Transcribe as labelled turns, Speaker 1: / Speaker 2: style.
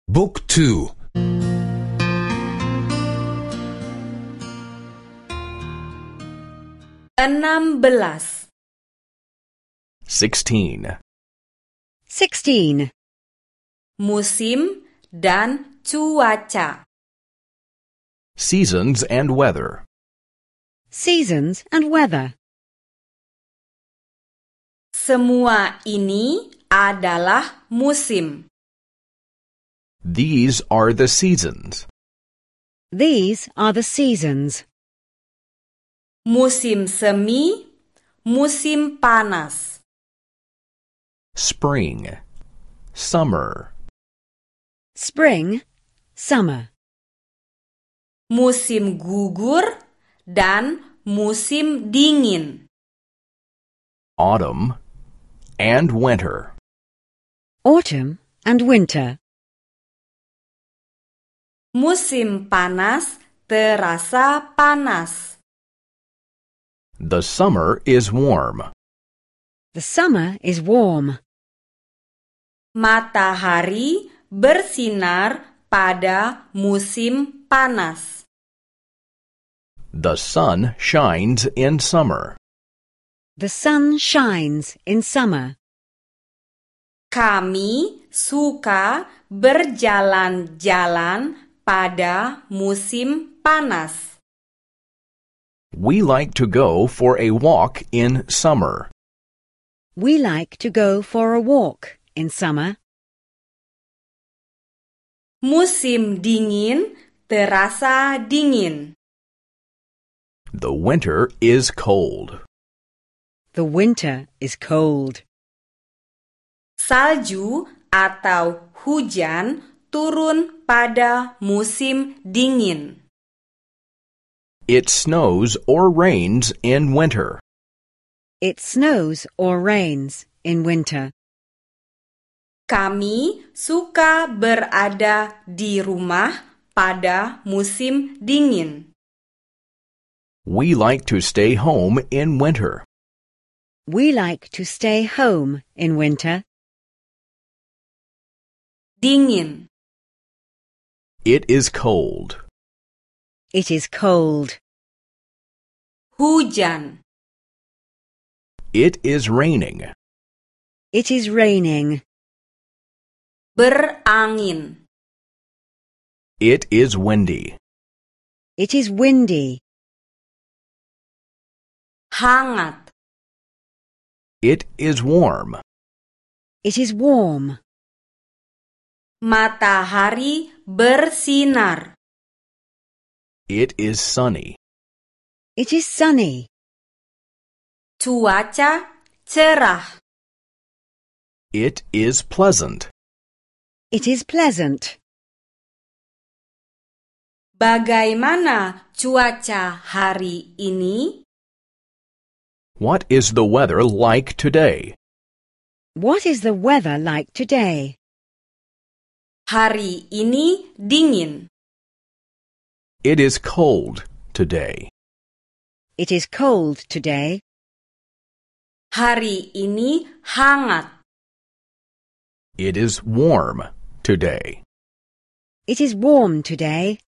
Speaker 1: Book 2.
Speaker 2: 16.
Speaker 3: 16.
Speaker 4: 16.
Speaker 2: Musim dan cuaca.
Speaker 3: Seasons and weather.
Speaker 4: Seasons and weather.
Speaker 2: Semua ini adalah musim.
Speaker 3: These are the seasons.
Speaker 4: These are the seasons.
Speaker 2: Musim semi, musim panas.
Speaker 3: Spring. Summer.
Speaker 4: Spring, summer.
Speaker 2: Musim gugur dan musim dingin.
Speaker 3: Autumn and winter.
Speaker 4: Autumn and winter.
Speaker 2: Musim panas terasa panas.
Speaker 3: The summer is warm.
Speaker 4: The summer is warm.
Speaker 2: Matahari bersinar pada musim panas.
Speaker 3: The sun shines in summer.
Speaker 4: The sun shines in summer.
Speaker 2: Kami suka berjalan-jalan pada musim panas.
Speaker 3: We like to go for a walk in summer.
Speaker 4: We like to go for a walk in summer.
Speaker 2: Musim dingin terasa dingin.
Speaker 3: The winter is cold.
Speaker 4: The winter is cold.
Speaker 2: Salju atau hujan turun pada musim dingin.
Speaker 3: It snows or rains in winter.
Speaker 4: It snows or rains in winter.
Speaker 2: Kami suka berada di rumah pada musim dingin.
Speaker 3: We like to stay home in winter.
Speaker 4: We like to stay home in winter.
Speaker 2: Dingin.
Speaker 3: It is cold.
Speaker 4: It is cold.
Speaker 2: Hujan.
Speaker 3: It is raining.
Speaker 4: It is raining.
Speaker 2: Berangin.
Speaker 3: It is windy.
Speaker 4: It is windy.
Speaker 2: Hangat.
Speaker 3: It is warm.
Speaker 4: It is warm.
Speaker 2: Matahari bersinar.
Speaker 3: It is sunny.
Speaker 4: It is sunny.
Speaker 2: Cuaca cerah.
Speaker 3: It is pleasant.
Speaker 4: It is pleasant.
Speaker 2: Bagaimana cuaca hari ini?
Speaker 3: What is the weather like today?
Speaker 4: What is the weather like today?
Speaker 2: Hari ini dingin.
Speaker 3: It is cold today.
Speaker 4: It is cold today.
Speaker 2: Hari ini hangat.
Speaker 3: It is warm today.
Speaker 4: It is warm today.